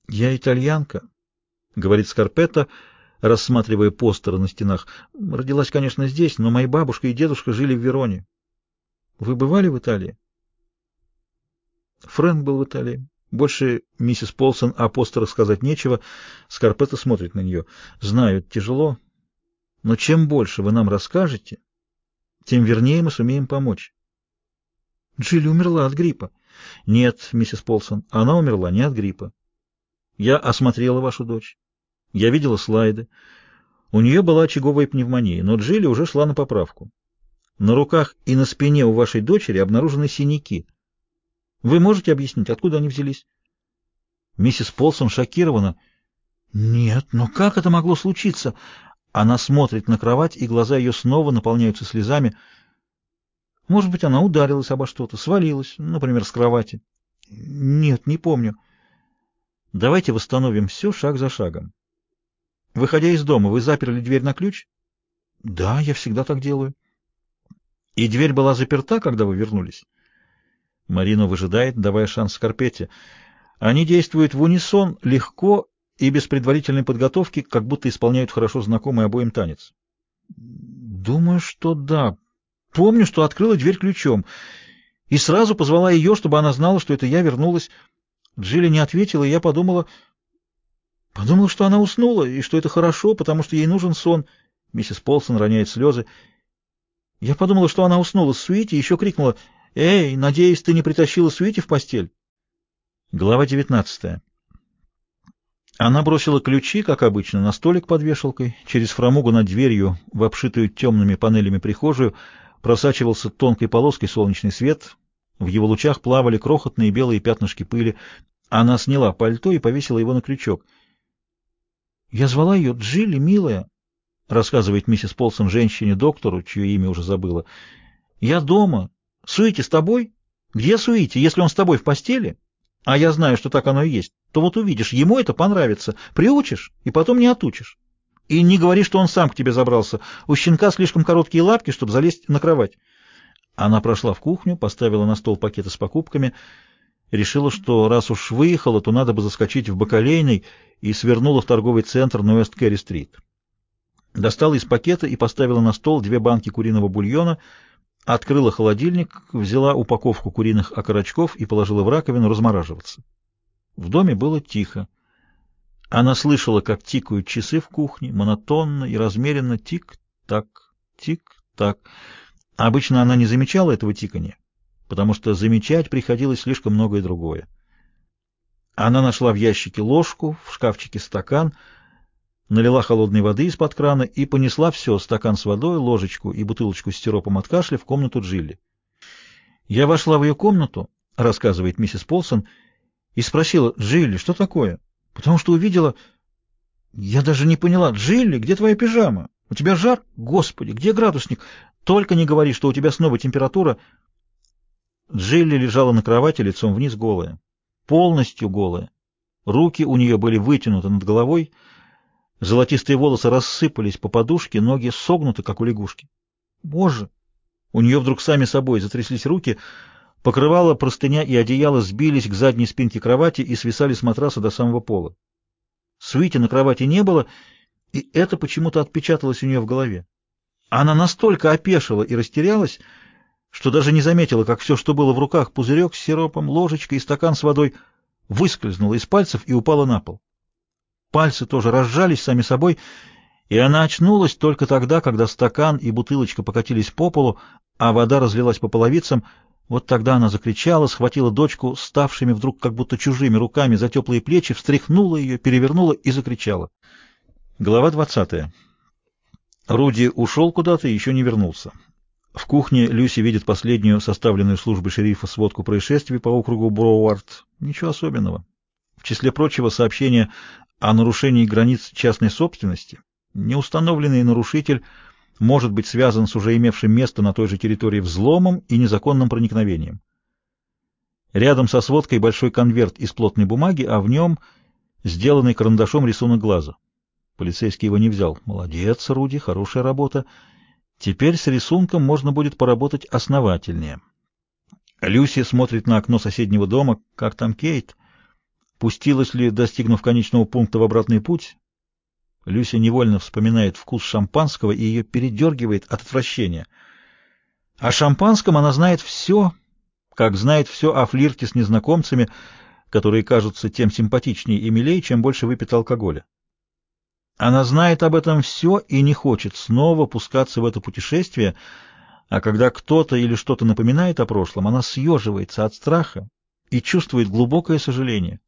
«Я итальянка», — говорит Скарпетта, рассматривая постеры на стенах. «Родилась, конечно, здесь, но мои бабушка и дедушка жили в Вероне. Вы бывали в Италии?» Фрэнк был в Италии. Больше миссис Полсон о постерах сказать нечего. Скарпетта смотрит на нее. «Знаю, это тяжело, но чем больше вы нам расскажете, тем вернее мы сумеем помочь». «Джилли умерла от гриппа». «Нет, миссис Полсон, она умерла не от гриппа. Я осмотрела вашу дочь. Я видела слайды. У нее была очаговая пневмония, но Джилли уже шла на поправку. На руках и на спине у вашей дочери обнаружены синяки. Вы можете объяснить, откуда они взялись?» Миссис Полсон шокирована. «Нет, но как это могло случиться?» Она смотрит на кровать, и глаза ее снова наполняются слезами. «Может быть, она ударилась обо что-то, свалилась, например, с кровати?» «Нет, не помню». «Давайте восстановим все шаг за шагом. Выходя из дома, вы заперли дверь на ключ?» «Да, я всегда так делаю». «И дверь была заперта, когда вы вернулись?» Марино выжидает, давая шанс Скарпетте. Они действуют в унисон, легко и без предварительной подготовки, как будто исполняют хорошо знакомый обоим танец. «Думаю, что да. Помню, что открыла дверь ключом. И сразу позвала ее, чтобы она знала, что это я вернулась. Джилли не ответила, и я подумала, что она уснула, и что это хорошо, потому что ей нужен сон». Миссис Полсон роняет слезы. «Я подумала, что она уснула с Суити, и еще крикнула: «Эй, надеюсь, ты не притащила Суити в постель?» Глава 19. Она бросила ключи, как обычно, на столик под вешалкой. Через фрамугу над дверью, в обшитую темными панелями прихожую, просачивался тонкой полоской солнечный свет. В его лучах плавали крохотные белые пятнышки пыли. Она сняла пальто и повесила его на крючок. «Я звала ее Джилли, милая», — рассказывает миссис Полсон женщине-доктору, чье имя уже забыла. «Я дома. Суити с тобой? Где Суити? Если он с тобой в постели, а я знаю, что так оно и есть, то вот увидишь, ему это понравится. Приучишь и потом не отучишь. И не говори, что он сам к тебе забрался. У щенка слишком короткие лапки, чтобы залезть на кровать». Она прошла в кухню, поставила на стол пакеты с покупками, решила, что раз уж выехала, то надо бы заскочить в Бакалейный, и свернула в торговый центр на Уэст-Керри-стрит. Достала из пакета и поставила на стол 2 банки куриного бульона, открыла холодильник, взяла упаковку куриных окорочков и положила в раковину размораживаться. В доме было тихо. Она слышала, как тикают часы в кухне, монотонно и размеренно тик-так, тик-так. Обычно она не замечала этого тикания, потому что замечать приходилось слишком многое другое. Она нашла в ящике ложку, в шкафчике стакан, налила холодной воды из-под крана и понесла все: стакан с водой, ложечку и бутылочку с сиропом от кашля в комнату Джилли. «Я вошла в ее комнату», — рассказывает миссис Полсон, и спросила: «Джилли, что такое?» Потому что увидела... Я даже не поняла. «Джилли, где твоя пижама? У тебя жар? Господи, где градусник? Только не говори, что у тебя снова температура». Джилли лежала на кровати лицом вниз, голая. Полностью голая. Руки у нее были вытянуты над головой, золотистые волосы рассыпались по подушке, ноги согнуты, как у лягушки. Боже! У нее вдруг сами собой затряслись руки, покрывало, простыня и одеяло сбились к задней спинке кровати и свисали с матраса до самого пола. Суити на кровати не было, и это почему-то отпечаталось у нее в голове. Она настолько опешила и растерялась, что даже не заметила, как все, что было в руках, пузырек с сиропом, ложечка и стакан с водой, выскользнуло из пальцев и упало на пол. Пальцы тоже разжались сами собой, и она очнулась только тогда, когда стакан и бутылочка покатились по полу, а вода разлилась по половицам. Вот тогда она закричала, схватила дочку ставшими вдруг как будто чужими руками за теплые плечи, встряхнула ее, перевернула и закричала. Глава 20. Руди ушел куда-то и еще не вернулся. В кухне Люси видит последнюю составленную службой шерифа сводку происшествий по округу Броуард. Ничего особенного. В числе прочего, сообщение о нарушении границ частной собственности. Неустановленный нарушитель может быть связан с уже имевшим место на той же территории взломом и незаконным проникновением. Рядом со сводкой большой конверт из плотной бумаги, а в нем сделанный карандашом рисунок глаза. Полицейский его не взял. Молодец, Руди, хорошая работа. Теперь с рисунком можно будет поработать основательнее. Люси смотрит на окно соседнего дома. Как там Кейт? Пустилась ли, достигнув конечного пункта, в обратный путь? Люся невольно вспоминает вкус шампанского, и ее передергивает от отвращения. О шампанском она знает все, как знает все о флирте с незнакомцами, которые кажутся тем симпатичнее и милее, чем больше выпито алкоголя. Она знает об этом все и не хочет снова пускаться в это путешествие, а когда кто-то или что-то напоминает о прошлом, она съеживается от страха и чувствует глубокое сожаление.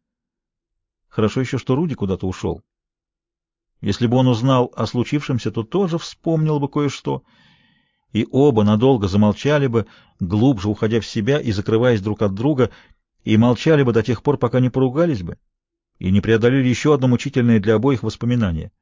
Хорошо еще, что Руди куда-то ушел. Если бы он узнал о случившемся, то тоже вспомнил бы кое-что, и оба надолго замолчали бы, глубже уходя в себя и закрываясь друг от друга, и молчали бы до тех пор, пока не поругались бы и не преодолели еще одно мучительное для обоих воспоминание.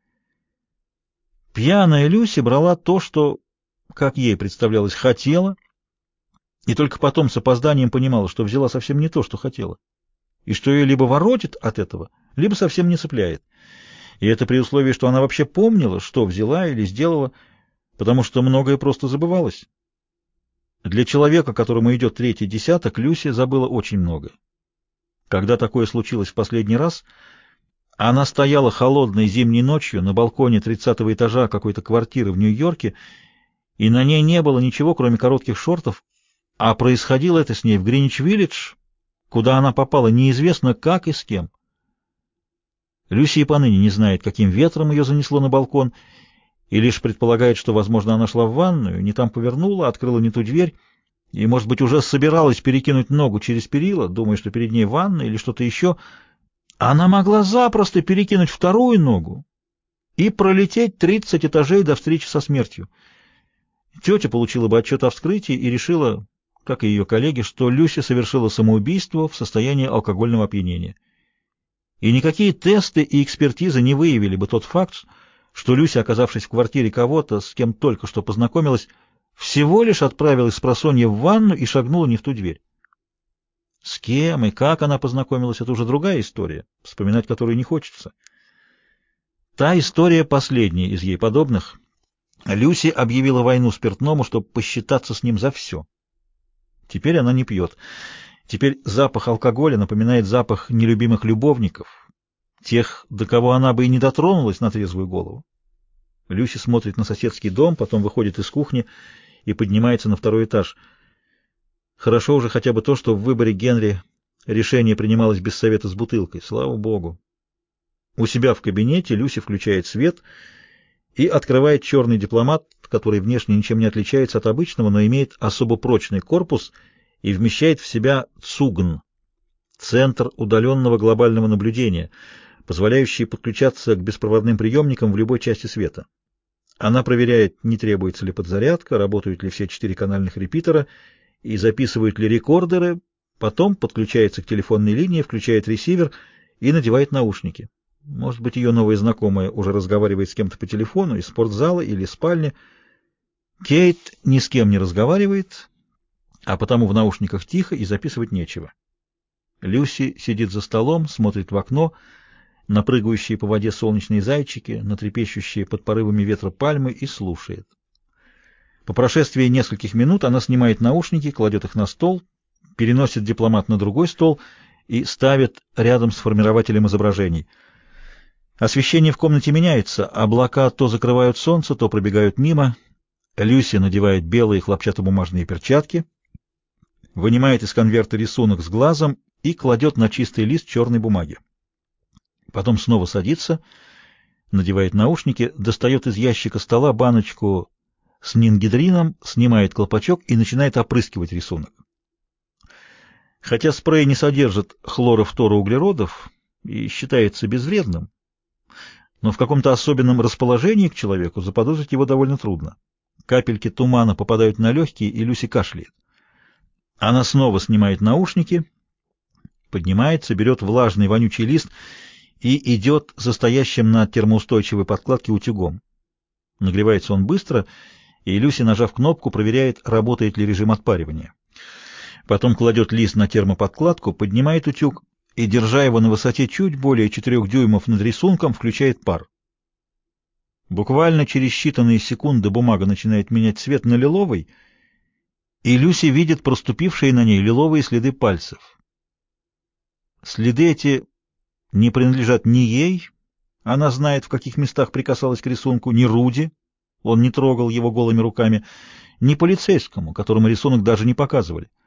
Пьяная Люси брала то, что, как ей представлялось, хотела, и только потом с опозданием понимала, что взяла совсем не то, что хотела, и что ее либо воротит от этого, либо совсем не цепляет. И это при условии, что она вообще помнила, что взяла или сделала, потому что многое просто забывалось. Для человека, которому идет третий десяток, Люси забыла очень много. Когда такое случилось в последний раз, она стояла холодной зимней ночью на балконе 30-го этажа какой-то квартиры в Нью-Йорке, и на ней не было ничего, кроме коротких шортов, а происходило это с ней в Гринвич-Виллидж, куда она попала неизвестно как и с кем. Люси и поныне не знает, каким ветром ее занесло на балкон, и лишь предполагает, что, возможно, она шла в ванную, не там повернула, открыла не ту дверь, и, может быть, уже собиралась перекинуть ногу через перила, думая, что перед ней ванна или что-то еще. Она могла запросто перекинуть вторую ногу и пролететь 30 этажей до встречи со смертью. Тетя получила бы отчет о вскрытии и решила, как и ее коллеги, что Люси совершила самоубийство в состоянии алкогольного опьянения. И никакие тесты и экспертизы не выявили бы тот факт, что Люся, оказавшись в квартире кого-то, с кем только что познакомилась, всего лишь отправилась спросонья в ванну и шагнула не в ту дверь. С кем и как она познакомилась — это уже другая история, вспоминать которую не хочется. Та история последняя из ей подобных. Люси объявила войну спиртному, чтобы посчитаться с ним за все. Теперь она не пьет. Теперь запах алкоголя напоминает запах нелюбимых любовников, тех, до кого она бы и не дотронулась на трезвую голову. Люси смотрит на соседский дом, потом выходит из кухни и поднимается на второй этаж. Хорошо уже хотя бы то, что в выборе Генри решение принималось без совета с бутылкой. Слава богу. У себя в кабинете Люси включает свет и открывает черный дипломат, который внешне ничем не отличается от обычного, но имеет особо прочный корпус и вмещает в себя ЦУГН — Центр удаленного глобального наблюдения, позволяющий подключаться к беспроводным приемникам в любой части света. Она проверяет, не требуется ли подзарядка, работают ли все 4 канальных репитера и записывают ли рекордеры, потом подключается к телефонной линии, включает ресивер и надевает наушники. Может быть, ее новая знакомая уже разговаривает с кем-то по телефону из спортзала или спальни. Кейт ни с кем не разговаривает, а потому в наушниках тихо и записывать нечего. Люси сидит за столом, смотрит в окно, на прыгающие по воде солнечные зайчики, на трепещущие под порывами ветра пальмы и слушает. По прошествии нескольких минут она снимает наушники, кладет их на стол, переносит дипломат на другой стол и ставит рядом с формирователем изображений. Освещение в комнате меняется, облака то закрывают солнце, то пробегают мимо. Люси надевает белые хлопчатобумажные перчатки, вынимает из конверта рисунок с глазом и кладет на чистый лист черной бумаги. Потом снова садится, надевает наушники, достает из ящика стола баночку с нингидрином, снимает колпачок и начинает опрыскивать рисунок. Хотя спрей не содержит хлорофторуглеродов и считается безвредным, но в каком-то особенном расположении к человеку заподозрить его довольно трудно. Капельки тумана попадают на легкие, и Люси кашляет. Она снова снимает наушники, поднимается, берет влажный вонючий лист и идет за стоящим на термоустойчивой подкладке утюгом. Нагревается он быстро, и Люси, нажав кнопку, проверяет, работает ли режим отпаривания. Потом кладет лист на термоподкладку, поднимает утюг и, держа его на высоте чуть более 4 дюймов над рисунком, включает пар. Буквально через считанные секунды бумага начинает менять цвет на лиловый, и Люси видит проступившие на ней лиловые следы пальцев. Следы эти не принадлежат ни ей, она знает, в каких местах прикасалась к рисунку, ни Руди, он не трогал его голыми руками, ни полицейскому, которому рисунок даже не показывали.